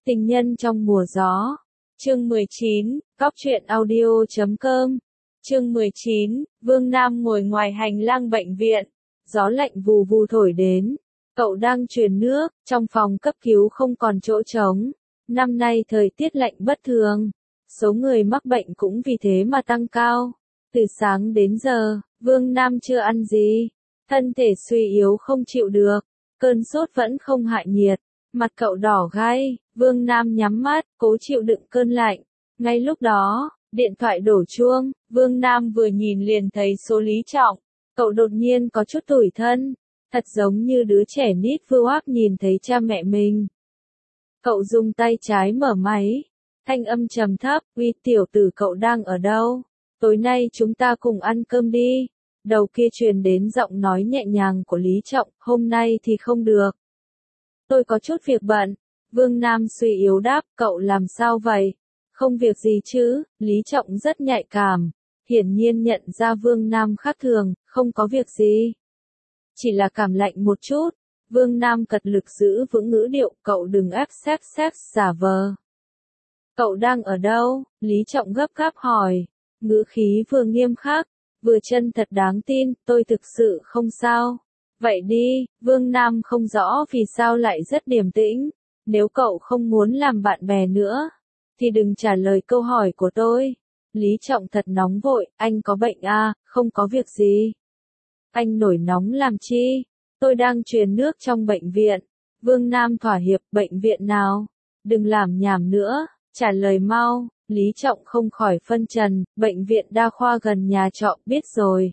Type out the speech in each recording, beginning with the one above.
Tình nhân trong mùa gió. Chương 19, Cóc truyện audio.com. Chương 19, Vương Nam ngồi ngoài hành lang bệnh viện. Gió lạnh vù vù thổi đến. Cậu đang truyền nước, trong phòng cấp cứu không còn chỗ trống. Năm nay thời tiết lạnh bất thường. Số người mắc bệnh cũng vì thế mà tăng cao. Từ sáng đến giờ, Vương Nam chưa ăn gì. Thân thể suy yếu không chịu được. Cơn sốt vẫn không hạ nhiệt. Mặt cậu đỏ gai, Vương Nam nhắm mắt, cố chịu đựng cơn lạnh. Ngay lúc đó, điện thoại đổ chuông, Vương Nam vừa nhìn liền thấy số Lý Trọng. Cậu đột nhiên có chút tủi thân, thật giống như đứa trẻ nít vừa hoác nhìn thấy cha mẹ mình. Cậu dùng tay trái mở máy, thanh âm trầm thấp, "Uy tiểu tử, cậu đang ở đâu? Tối nay chúng ta cùng ăn cơm đi." Đầu kia truyền đến giọng nói nhẹ nhàng của Lý Trọng, "Hôm nay thì không được. Tôi có chút việc bận." Vương Nam suy yếu đáp, "Cậu làm sao vậy?" "Không việc gì chứ." Lý Trọng rất nhạy cảm, hiển nhiên nhận ra Vương Nam khác thường, "Không có việc gì. Chỉ là cảm lạnh một chút." Vương Nam cật lực giữ vững ngữ điệu, "Cậu đừng ép giả vờ." "Cậu đang ở đâu?" Lý Trọng gấp gáp hỏi, ngữ khí vừa nghiêm khắc, vừa chân thật đáng tin, "Tôi thực sự không sao." "Vậy đi." Vương Nam không rõ vì sao lại rất điềm tĩnh. "Nếu cậu không muốn làm bạn bè nữa, thì đừng trả lời câu hỏi của tôi." Lý Trọng thật nóng vội, "Anh có bệnh à?" "Không có việc gì." "Anh nổi nóng làm chi?" "Tôi đang truyền nước trong bệnh viện." Vương Nam thỏa hiệp, "Bệnh viện nào? Đừng làm nhảm nữa, trả lời mau." Lý Trọng không khỏi phân trần, "Bệnh viện đa khoa gần nhà trọ." "Biết rồi."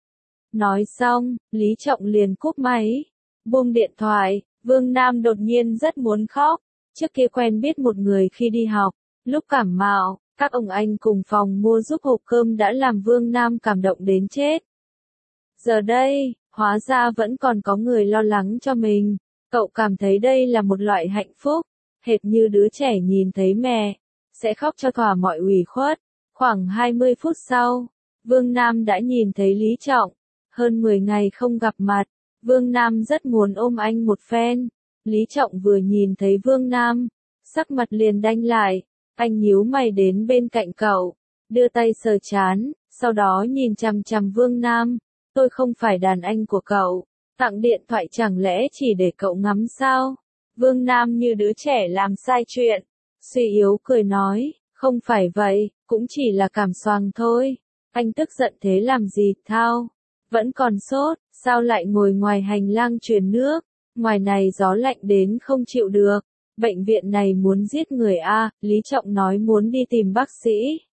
Nói xong, Lý Trọng liền cúp máy. Buông điện thoại, Vương Nam đột nhiên rất muốn khóc. Trước kia quen biết một người khi đi học, lúc cảm mạo, các ông anh cùng phòng mua giúp hộp cơm đã làm Vương Nam cảm động đến chết. Giờ đây, hóa ra vẫn còn có người lo lắng cho mình. Cậu cảm thấy đây là một loại hạnh phúc, hệt như đứa trẻ nhìn thấy mẹ, sẽ khóc cho thỏa mọi ủy khuất. Khoảng 20 phút sau, Vương Nam đã nhìn thấy Lý Trọng. Hơn 10 ngày không gặp mặt, Vương Nam rất muốn ôm anh một phen. Lý Trọng vừa nhìn thấy Vương Nam, sắc mặt liền đanh lại. Anh nhíu mày đến bên cạnh cậu, đưa tay sờ trán, sau đó nhìn chằm chằm Vương Nam. "Tôi không phải đàn anh của cậu, tặng điện thoại chẳng lẽ chỉ để cậu ngắm sao?" Vương Nam như đứa trẻ làm sai chuyện, suy yếu cười nói, "Không phải vậy, cũng chỉ là cảm xoàng thôi." Anh tức giận thế làm gì, thao? Vẫn còn sốt, sao lại ngồi ngoài hành lang truyền nước? Ngoài này gió lạnh đến không chịu được. Bệnh viện này muốn giết người a, Lý Trọng nói muốn đi tìm bác sĩ.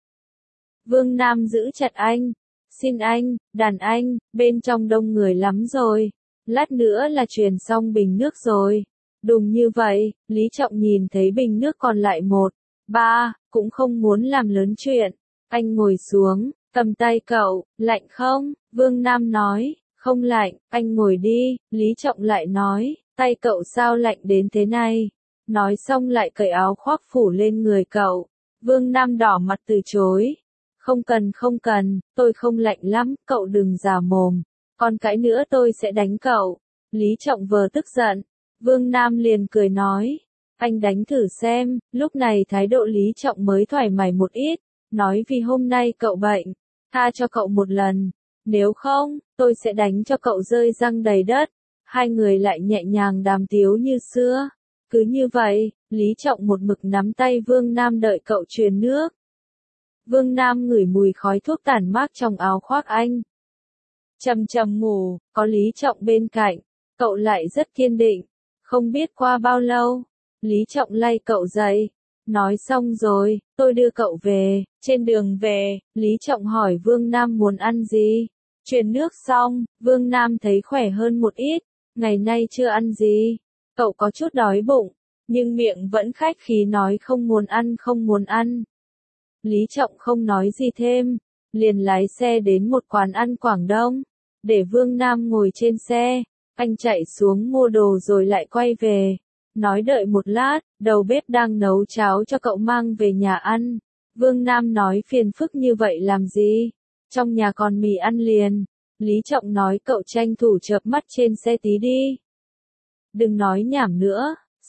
Vương Nam giữ chặt anh. "Xin anh, đàn anh, bên trong đông người lắm rồi. Lát nữa là truyền xong bình nước rồi." Đùng như vậy, Lý Trọng nhìn thấy bình nước còn lại 1, 3, cũng không muốn làm lớn chuyện. Anh ngồi xuống, cầm tay cậu, "Lạnh không?" Vương Nam nói, "Không lạnh." "Anh ngồi đi." Lý Trọng lại nói, "Tay cậu sao lạnh đến thế này?" Nói xong lại cởi áo khoác phủ lên người cậu. Vương Nam đỏ mặt từ chối. Không cần, tôi không lạnh lắm, cậu đừng già mồm. Còn cãi nữa tôi sẽ đánh cậu." Lý Trọng vừa tức giận. Vương Nam liền cười nói, "Anh đánh thử xem." Lúc này thái độ Lý Trọng mới thoải mái một ít, nói, "Vì hôm nay cậu bệnh, tha cho cậu một lần. Nếu không, tôi sẽ đánh cho cậu rơi răng đầy đất." Hai người lại nhẹ nhàng đàm tiếu như xưa. Cứ như vậy, Lý Trọng một mực nắm tay Vương Nam đợi cậu truyền nước. Vương Nam ngửi mùi khói thuốc tản mát trong áo khoác anh. Chầm chầm ngủ, có Lý Trọng bên cạnh, cậu lại rất kiên định. Không biết qua bao lâu, Lý Trọng lay cậu dậy. "Nói xong rồi, tôi đưa cậu về." Trên đường về, Lý Trọng hỏi Vương Nam muốn ăn gì. Truyền nước xong, Vương Nam thấy khỏe hơn một ít. Ngày nay chưa ăn gì. Cậu có chút đói bụng, nhưng miệng vẫn khách khí nói không muốn ăn. Lý Trọng không nói gì thêm, liền lái xe đến một quán ăn Quảng Đông, để Vương Nam ngồi trên xe. Anh chạy xuống mua đồ rồi lại quay về, nói đợi một lát, đầu bếp đang nấu cháo cho cậu mang về nhà ăn. Vương Nam nói, "Phiền phức như vậy làm gì? Trong nhà còn mì ăn liền." Lý Trọng nói, "Cậu tranh thủ chợp mắt trên xe tí đi. Đừng nói nhảm nữa,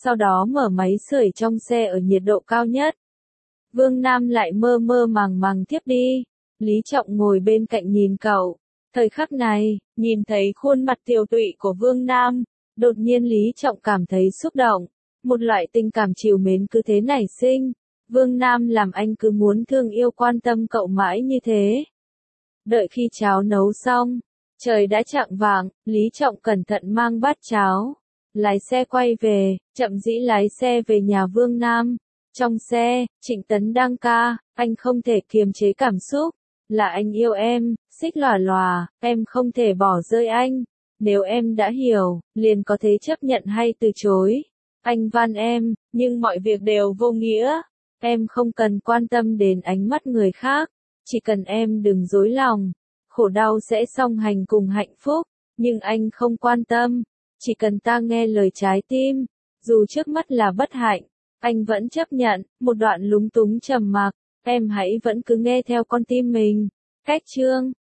sau đó mở máy sưởi trong xe ở nhiệt độ cao nhất. Vương Nam lại mơ mơ màng màng tiếp đi. Lý Trọng ngồi bên cạnh nhìn cậu. Thời khắc này, nhìn thấy khuôn mặt tiều tụy của Vương Nam, đột nhiên Lý Trọng cảm thấy xúc động. Một loại tình cảm trìu mến cứ thế nảy sinh. Vương Nam làm anh cứ muốn thương yêu quan tâm cậu mãi như thế. Đợi khi cháo nấu xong, trời đã chạng vạng, Lý Trọng cẩn thận mang bát cháo. Lái xe quay về, chậm rãi lái xe về nhà Vương Nam. Trong xe, Trịnh Tấn đang ca, anh không thể kiềm chế cảm xúc. Là anh yêu em, xích lòa lòa, em không thể bỏ rơi anh. Nếu em đã hiểu, liền có thể chấp nhận hay từ chối. Anh van em, nhưng mọi việc đều vô nghĩa. Em không cần quan tâm đến ánh mắt người khác. Chỉ cần em đừng dối lòng. Khổ đau sẽ song hành cùng hạnh phúc. Nhưng anh không quan tâm. Chỉ cần ta nghe lời trái tim. Dù trước mắt là bất hạnh, anh vẫn chấp nhận. Một đoạn lúng túng trầm mặc. Em hãy vẫn cứ nghe theo con tim mình. Cách chương